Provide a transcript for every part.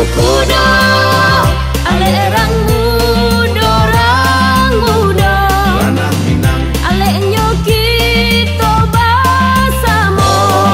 kudo ale orang muda Ranah Minang ale nyoki to basamo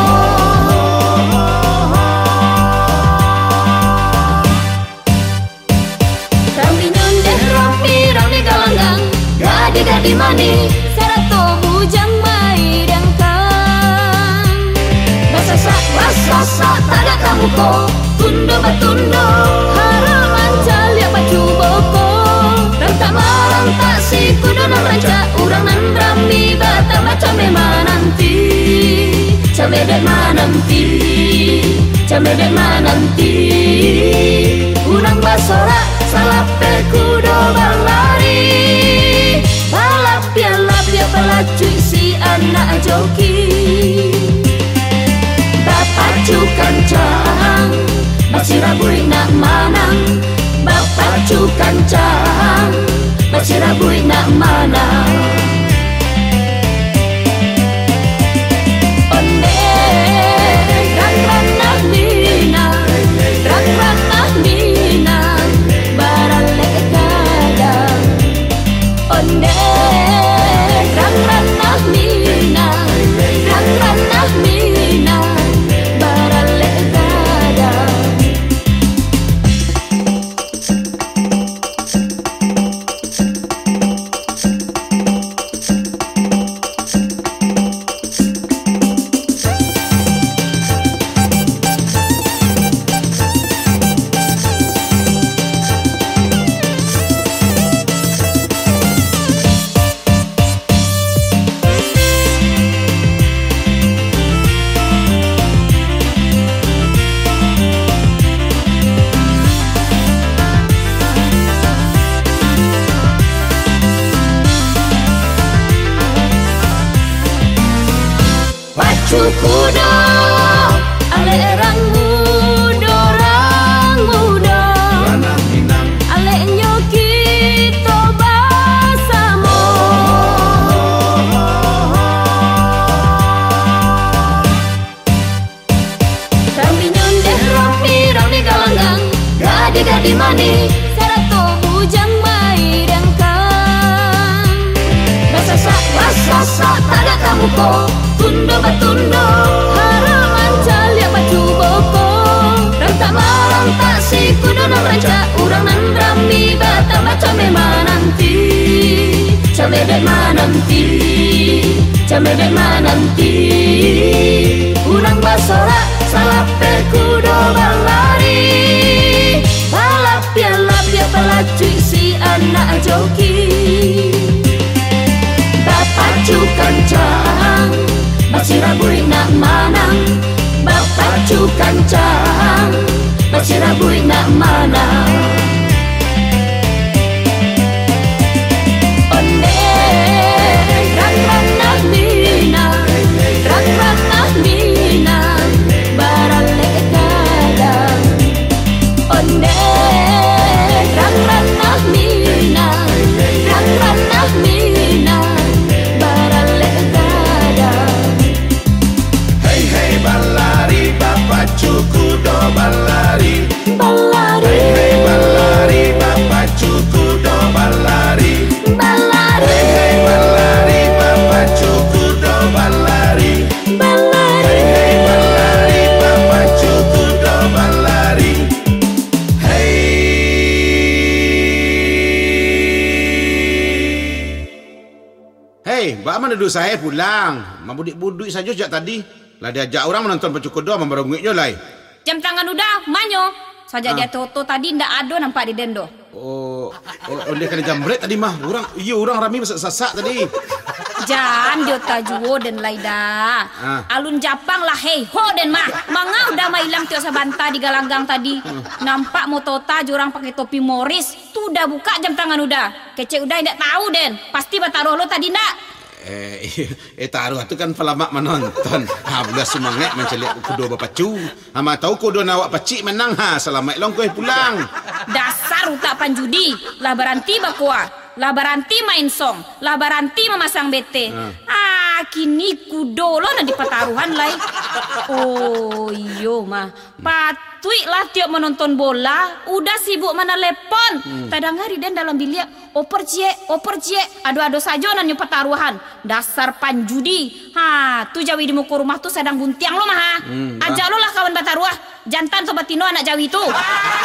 kami nyondeh rompi rame galanggang gadi mani sarato bujang mai dangkang basasa tada kamu ko tundo batundo haraman jalia baju boko ranta maranta si kudo nan ranca urang nan rami bata baca memananti cameden mananti urang basora salape kudo balari balapia pelacui si anak joki bapak cukancang basirabui nak manang bapak cukancang basirabui nak manang onde rang ranah mina barale kadang onde rang ranah mina barale kadang kudo ale orang muda Ranah Minang ale nyoki to basamo kami nyondeh rompi rame galanggang gadi mani sarato bujang mai dangkang basasa tada kamu ko tundo batundo haraman jalia baju boko ranta maranta si kudo nan ranca urang nan rami bata baca memananti cameden mananti urang basora salape kudo balari balapia pelacui si anak joki bapak cukancang basirabui nak manang bapak cukancang basirabui nak manang onde rang ranah mina barale kadang onde rang ranah mina barale kadang Hei balari bapak cukudo balari Hei balari bapak cukudo balari Hei balari bapak cukudo balari Hei balari bapak cukudo balari Hei, bak mana duduk saya pulang? Mabudik-budik saja sejak tadi. Lah diajak orang menonton pecukudo membarungit je lai. Jam tangan udah, manyo. Saja dia toto tadi ndak ada nampak di dendo. Oh, dia kena jambret tadi mah. Orang rami sasak tadi. Jan dia tajuo dan laida. Alun Japang lah hei ho den mah. Manga udah mailam tio sabanta di galanggang tadi. Nampak motota jurang pakai topi Morris. Tu udah buka jam tangan udah. Kece udah ndak tahu den. Pasti bataruh lo tadi ndak. Taruh tu kan pelamak menonton. Belah semangat menceliak kudo bapacu. Hama tahu kudo nawak pacik menang selamat long kau pulang. Dasar utak panjudi. Lah beranti bakua. Lah beranti main song. Lah beranti memasang bete. Kini kudo lo nanti pataruhan lai. Oh iyo mah. Patui lah tiap menonton bola. Udah sibuk mana lepon. Tadang hari dan dalam bilik. Oper cie. Ado-ado saja nanyo pertaruhan. Dasar panjudi. Tu Jawi di muka rumah tu sedang buntiang lo mah. Ajak lo lah kawan bataruah. Jantan sobat Tino anak Jawi itu.